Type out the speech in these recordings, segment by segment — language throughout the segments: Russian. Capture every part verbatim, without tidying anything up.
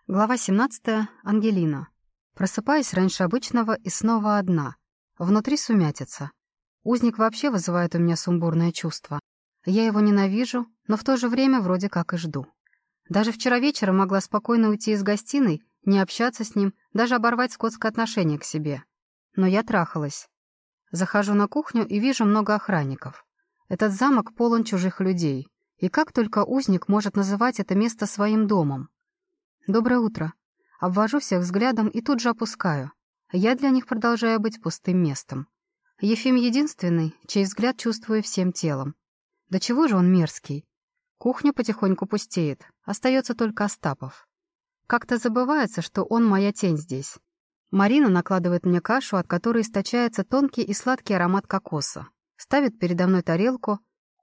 Глава семнадцатая. Ангелина. Просыпаюсь раньше обычного и снова одна. Внутри сумятица. Узник вообще вызывает у меня сумбурное чувство. Я его ненавижу, но в то же время вроде как и жду. Даже вчера вечером могла спокойно уйти из гостиной, не общаться с ним, даже оборвать скотское отношение к себе. Но я трахалась. Захожу на кухню и вижу много охранников. Этот замок полон чужих людей. И как только узник может называть это место своим домом? «Доброе утро». Обвожу всех взглядом и тут же опускаю. Я для них продолжаю быть пустым местом. Ефим единственный, чей взгляд чувствую всем телом. Да чего же он мерзкий? Кухня потихоньку пустеет, остается только Остапов. Как-то забывается, что он моя тень здесь. Марина накладывает мне кашу, от которой источается тонкий и сладкий аромат кокоса. Ставит передо мной тарелку,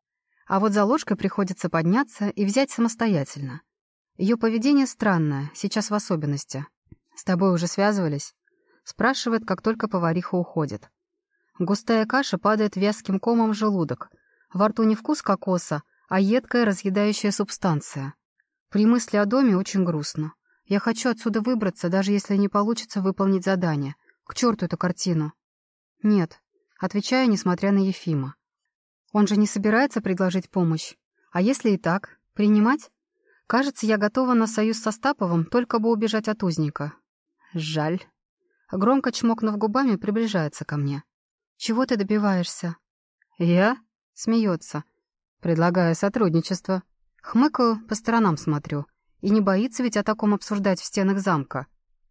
а вот за ложкой приходится подняться и взять самостоятельно. Ее поведение странное, сейчас в особенности. «С тобой уже связывались?» Спрашивает, как только повариха уходит. Густая каша падает вязким комом в желудок. Во рту не вкус кокоса, а едкая разъедающая субстанция. При мысли о доме очень грустно. Я хочу отсюда выбраться, даже если не получится выполнить задание. К черту эту картину. «Нет», — отвечаю, несмотря на Ефима. Он же не собирается предложить помощь. А если и так, принимать? Кажется, я готова на союз с Остаповым, только бы убежать от узника. Жаль. Громко чмокнув губами, приближается ко мне. «Чего ты добиваешься?» «Я?» — смеется. «Предлагаю сотрудничество». Хмыкаю, по сторонам смотрю. И не боится ведь о таком обсуждать в стенах замка.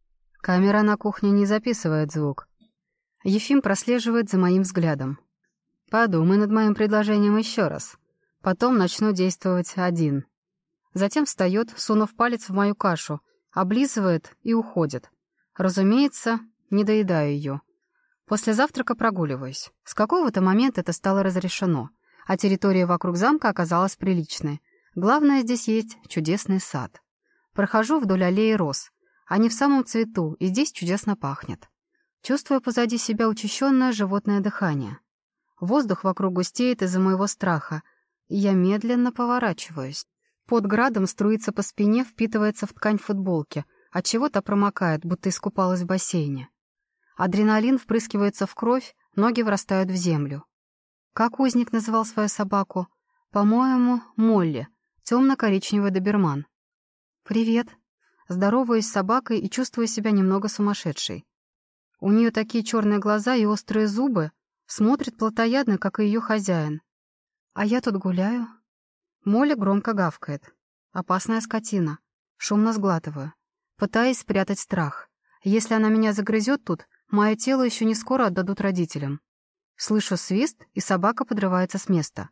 Камера на кухне не записывает звук. Ефим прослеживает за моим взглядом. «Подумай над моим предложением еще раз. Потом начну действовать один». Затем встает, сунув палец в мою кашу, облизывает и уходит. Разумеется, не доедаю ее. После завтрака прогуливаюсь. С какого-то момента это стало разрешено, а территория вокруг замка оказалась приличной. Главное, здесь есть чудесный сад. Прохожу вдоль аллеи роз. Они в самом цвету, и здесь чудесно пахнет. Чувствую позади себя учащенное животное дыхание. Воздух вокруг густеет из-за моего страха, и я медленно поворачиваюсь. Под градом струится по спине, впитывается в ткань футболки, отчего-то промокает, будто искупалась в бассейне. Адреналин впрыскивается в кровь, ноги врастают в землю. Как узник называл свою собаку? По-моему, Молли, темно-коричневый доберман. «Привет». Здороваюсь с собакой и чувствую себя немного сумасшедшей. У нее такие черные глаза и острые зубы, смотрит плотоядно, как и ее хозяин. А я тут гуляю. Молли громко гавкает. Опасная скотина. Шумно сглатываю. Пытаясь спрятать страх. Если она меня загрызет тут, мое тело еще не скоро отдадут родителям. Слышу свист, и собака подрывается с места.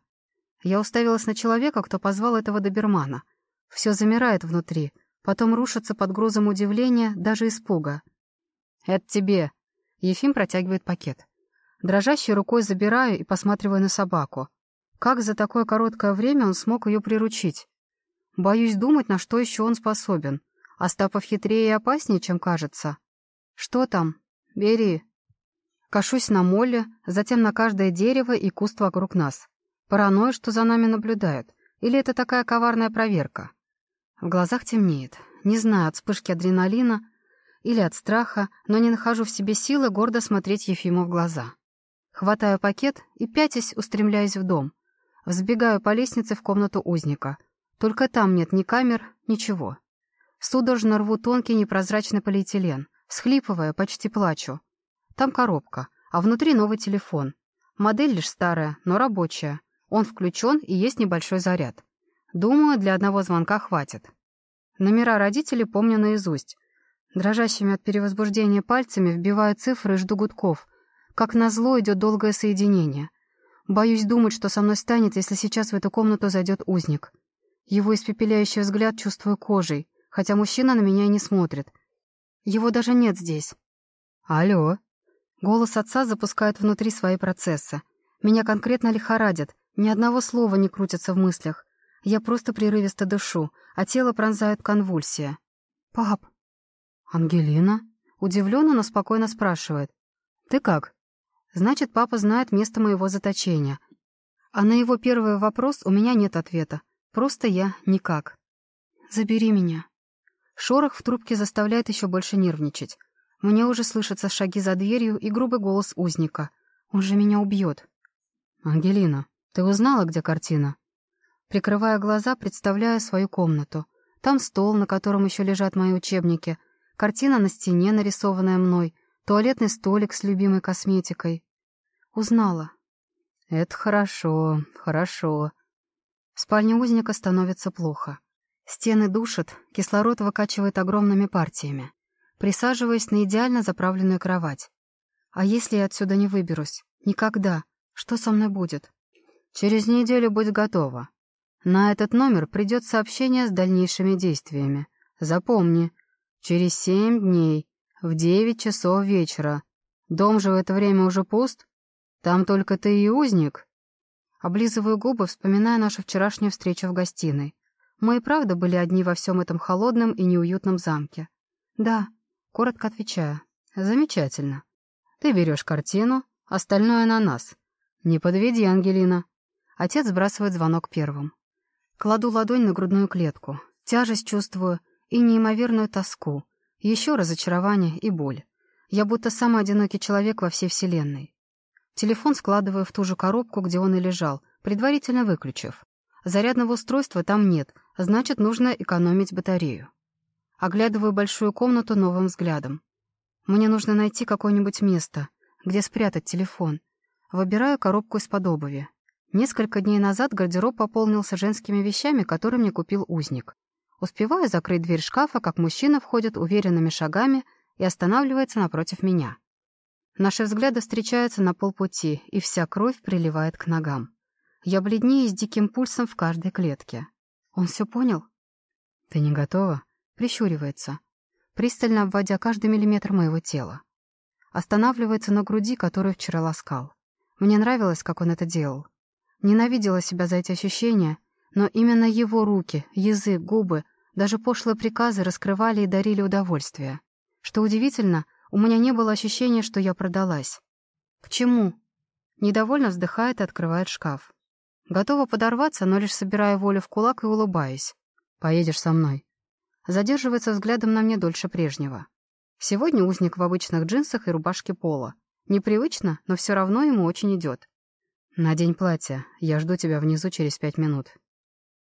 Я уставилась на человека, кто позвал этого добермана. Все замирает внутри, потом рушится под грузом удивления, даже испуга. «Это тебе!» Ефим протягивает пакет. Дрожащей рукой забираю и посматриваю на собаку. Как за такое короткое время он смог ее приручить? Боюсь думать, на что еще он способен. Остапов хитрее и опаснее, чем кажется. «Что там? Бери». Кашусь на Молли, затем на каждое дерево и куст вокруг нас. Паранойя, что за нами наблюдают. Или это такая коварная проверка? В глазах темнеет. Не знаю, от вспышки адреналина или от страха, но не нахожу в себе силы гордо смотреть Ефиму в глаза. Хватаю пакет и, пятясь, устремляюсь в дом. Взбегаю по лестнице в комнату узника. Только там нет ни камер, ничего. Судорожно рву тонкий непрозрачный полиэтилен. Схлипывая, почти плачу. Там коробка, а внутри новый телефон. Модель лишь старая, но рабочая. Он включен и есть небольшой заряд. Думаю, для одного звонка хватит. Номера родителей помню наизусть. Дрожащими от перевозбуждения пальцами вбиваю цифры и жду гудков. Как назло идет долгое соединение. Боюсь думать, что со мной станет, если сейчас в эту комнату зайдет узник. Его испепеляющий взгляд чувствую кожей, хотя мужчина на меня и не смотрит. Его даже нет здесь. «Алло». Голос отца запускает внутри свои процессы. Меня конкретно лихорадит, ни одного слова не крутится в мыслях. Я просто прерывисто дышу, а тело пронзает конвульсия. «Пап». «Ангелина?» Удивленно, но спокойно спрашивает. «Ты как?» Значит, папа знает место моего заточения. А на его первый вопрос у меня нет ответа. Просто я никак. «Забери меня». Шорох в трубке заставляет еще больше нервничать. Мне уже слышатся шаги за дверью и грубый голос узника. Он же меня убьет. «Ангелина, ты узнала, где картина?» Прикрывая глаза, представляю свою комнату. Там стол, на котором еще лежат мои учебники, картина на стене, нарисованная мной, туалетный столик с любимой косметикой. Узнала. Это хорошо, хорошо. В спальне узника становится плохо. Стены душат, кислород выкачивает огромными партиями. Присаживаюсь на идеально заправленную кровать. А если я отсюда не выберусь? Никогда. Что со мной будет? Через неделю будь готова. На этот номер придет сообщение с дальнейшими действиями. Запомни, через семь дней, в девять часов вечера. Дом же в это время уже пуст? Там только ты и узник. Облизываю губы, вспоминая нашу вчерашнюю встречу в гостиной. Мы и правда были одни во всем этом холодном и неуютном замке. Да, коротко отвечаю. Замечательно. Ты берешь картину, остальное на нас. Не подведи, Ангелина. Отец сбрасывает звонок первым. Кладу ладонь на грудную клетку. Тяжесть чувствую и неимоверную тоску. Еще разочарование и боль. Я будто самый одинокий человек во всей вселенной. Телефон складываю в ту же коробку, где он и лежал, предварительно выключив. Зарядного устройства там нет, значит, нужно экономить батарею. Оглядываю большую комнату новым взглядом. Мне нужно найти какое-нибудь место, где спрятать телефон. Выбираю коробку из-под обуви. Несколько дней назад гардероб пополнился женскими вещами, которые мне купил узник. Успеваю закрыть дверь шкафа, как мужчина входит уверенными шагами и останавливается напротив меня. Наши взгляды встречаются на полпути, и вся кровь приливает к ногам. Я бледнею с диким пульсом в каждой клетке. Он все понял? «Ты не готова?» Прищуривается, пристально обводя каждый миллиметр моего тела. Останавливается на груди, которую вчера ласкал. Мне нравилось, как он это делал. Ненавидела себя за эти ощущения, но именно его руки, язык, губы, даже пошлые приказы раскрывали и дарили удовольствие. Что удивительно, у меня не было ощущения, что я продалась. К чему? Недовольно вздыхает и открывает шкаф. Готова подорваться, но лишь собираю волю в кулак и улыбаюсь. «Поедешь со мной». Задерживается взглядом на мне дольше прежнего. Сегодня узник в обычных джинсах и рубашке поло. Непривычно, но все равно ему очень идет. «Надень платье. Я жду тебя внизу через пять минут».